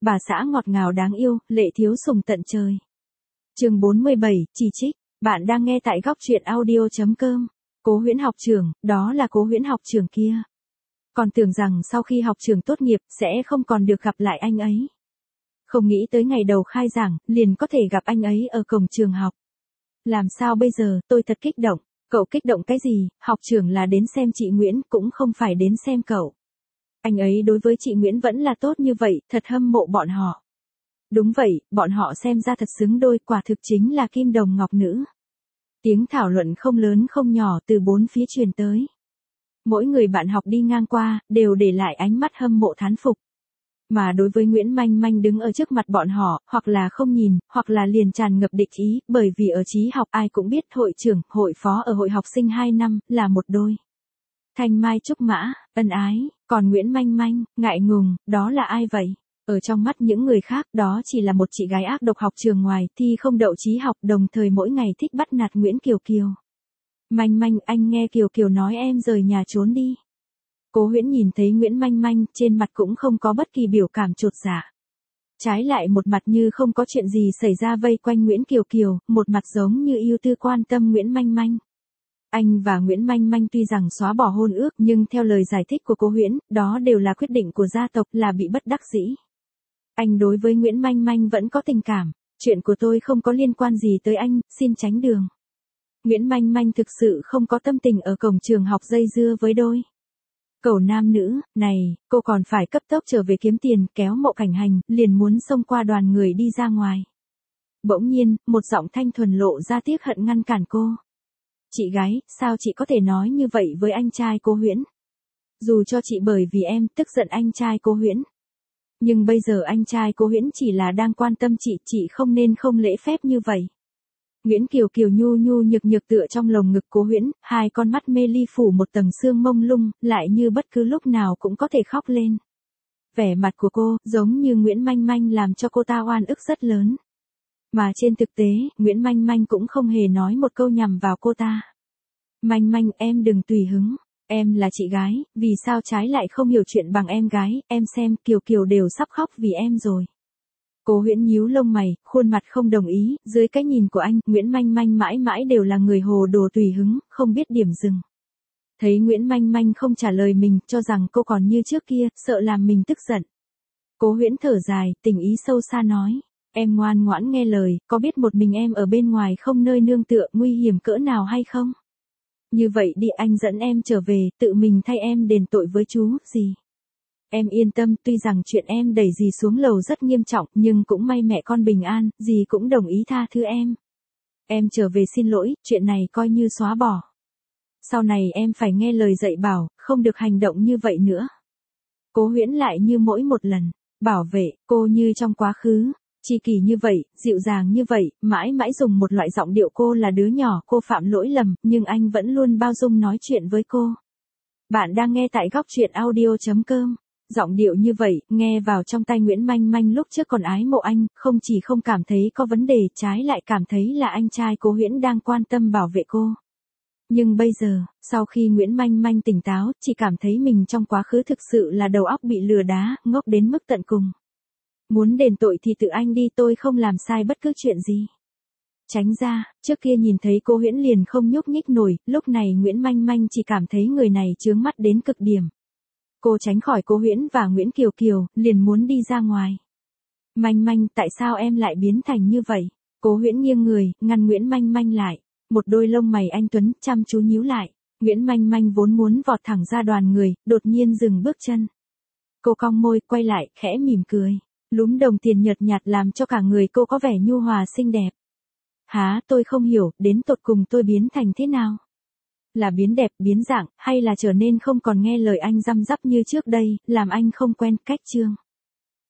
bà xã ngọt ngào đáng yêu, lệ thiếu sùng tận trời. Chương 47, chỉ trích. Bạn đang nghe tại góc truyện audio.com. Cố Huyễn học trưởng, đó là Cố Huyễn học trưởng kia. Còn tưởng rằng sau khi học trường tốt nghiệp sẽ không còn được gặp lại anh ấy. Không nghĩ tới ngày đầu khai giảng, liền có thể gặp anh ấy ở cổng trường học. Làm sao bây giờ, tôi thật kích động. Cậu kích động cái gì, học trưởng là đến xem chị Nguyễn, cũng không phải đến xem cậu. Anh ấy đối với chị Nguyễn vẫn là tốt như vậy, thật hâm mộ bọn họ. Đúng vậy, bọn họ xem ra thật xứng đôi, quả thực chính là kim đồng ngọc nữ. Tiếng thảo luận không lớn không nhỏ từ bốn phía truyền tới. Mỗi người bạn học đi ngang qua, đều để lại ánh mắt hâm mộ thán phục. Mà đối với Nguyễn Manh Manh đứng ở trước mặt bọn họ, hoặc là không nhìn, hoặc là liền tràn ngập địch ý, bởi vì ở trí học ai cũng biết hội trưởng, hội phó ở hội học sinh 2 năm, là một đôi. Thanh mai trúc mã, ân ái, còn Nguyễn Manh Manh, ngại ngùng, đó là ai vậy? Ở trong mắt những người khác, đó chỉ là một chị gái ác độc học trường ngoài, thi không đậu trí học, đồng thời mỗi ngày thích bắt nạt Nguyễn Kiều Kiều. Manh Manh, anh nghe Kiều Kiều nói em rời nhà trốn đi. Cố Huyễn nhìn thấy Nguyễn Manh Manh, trên mặt cũng không có bất kỳ biểu cảm chột dạ. Trái lại một mặt như không có chuyện gì xảy ra vây quanh Nguyễn Kiều Kiều, một mặt giống như yêu tư quan tâm Nguyễn Manh Manh. Anh và Nguyễn Manh Manh tuy rằng xóa bỏ hôn ước nhưng theo lời giải thích của Cố Huyễn, đó đều là quyết định của gia tộc, là bị bất đắc dĩ. Anh đối với Nguyễn Manh Manh vẫn có tình cảm, chuyện của tôi không có liên quan gì tới anh, xin tránh đường. Nguyễn Manh Manh thực sự không có tâm tình ở cổng trường học dây dưa với đôi cậu nam nữ, này, cô còn phải cấp tốc trở về kiếm tiền, kéo Mộ Cảnh Hành, liền muốn xông qua đoàn người đi ra ngoài. Bỗng nhiên, một giọng thanh thuần lộ ra tiếc hận ngăn cản cô. Chị gái, sao chị có thể nói như vậy với anh trai Cố Huyễn? Dù cho chị bởi vì em tức giận anh trai Cố Huyễn. Nhưng bây giờ anh trai Cố Huyễn chỉ là đang quan tâm chị không nên không lễ phép như vậy. Nguyễn Kiều Kiều nhu nhu nhược nhược tựa trong lồng ngực Cố Huyễn, hai con mắt mê ly phủ một tầng sương mông lung, lại như bất cứ lúc nào cũng có thể khóc lên. Vẻ mặt của cô, giống như Nguyễn Manh Manh làm cho cô ta oan ức rất lớn. Mà trên thực tế, Nguyễn Manh Manh cũng không hề nói một câu nhằm vào cô ta. Manh Manh, em đừng tùy hứng. Em là chị gái, vì sao trái lại không hiểu chuyện bằng em gái, em xem, Kiều Kiều đều sắp khóc vì em rồi. Cố Huyễn nhíu lông mày, khuôn mặt không đồng ý, dưới cái nhìn của anh, Nguyễn Manh Manh mãi mãi đều là người hồ đồ tùy hứng, không biết điểm dừng. Thấy Nguyễn Manh Manh không trả lời mình, cho rằng cô còn như trước kia, sợ làm mình tức giận. Cố Huyễn thở dài, tình ý sâu xa nói, em ngoan ngoãn nghe lời, có biết một mình em ở bên ngoài không nơi nương tựa, nguy hiểm cỡ nào hay không? Như vậy đi, anh dẫn em trở về, tự mình thay em đền tội với chú, gì? Em yên tâm, tuy rằng chuyện em đẩy dì xuống lầu rất nghiêm trọng, nhưng cũng may mẹ con bình an, dì cũng đồng ý tha thứ em. Em trở về xin lỗi, chuyện này coi như xóa bỏ. Sau này em phải nghe lời dạy bảo, không được hành động như vậy nữa. Cố Huyễn lại như mỗi một lần, bảo vệ, cô như trong quá khứ. Chi kỷ như vậy, dịu dàng như vậy, mãi mãi dùng một loại giọng điệu cô là đứa nhỏ, cô phạm lỗi lầm, nhưng anh vẫn luôn bao dung nói chuyện với cô. Bạn đang nghe tại góc truyện audio.com. Giọng điệu như vậy, nghe vào trong tai Nguyễn Manh Manh lúc trước còn ái mộ anh, không chỉ không cảm thấy có vấn đề, trái lại cảm thấy là anh trai Cố Huyễn đang quan tâm bảo vệ cô. Nhưng bây giờ, sau khi Nguyễn Manh Manh tỉnh táo, chỉ cảm thấy mình trong quá khứ thực sự là đầu óc bị lừa đá, ngốc đến mức tận cùng. Muốn đền tội thì tự anh đi, tôi không làm sai bất cứ chuyện gì. Tránh ra, trước kia nhìn thấy Cố Huyễn liền không nhúc nhích nổi, lúc này Nguyễn Manh Manh chỉ cảm thấy người này chướng mắt đến cực điểm. Cô tránh khỏi Cố Huyễn và Nguyễn Kiều Kiều, liền muốn đi ra ngoài. Manh Manh, tại sao em lại biến thành như vậy? Cố Huyễn nghiêng người, ngăn Nguyễn Manh Manh lại. Một đôi lông mày anh tuấn, chăm chú nhíu lại. Nguyễn Manh Manh vốn muốn vọt thẳng ra đoàn người, đột nhiên dừng bước chân. Cô cong môi, quay lại, khẽ mỉm cười. Lúm đồng tiền nhợt nhạt làm cho cả người cô có vẻ nhu hòa xinh đẹp. Hả, tôi không hiểu, đến tột cùng tôi biến thành thế nào? Là biến đẹp, biến dạng, hay là trở nên không còn nghe lời anh răm rắp như trước đây, làm anh không quen cách chương.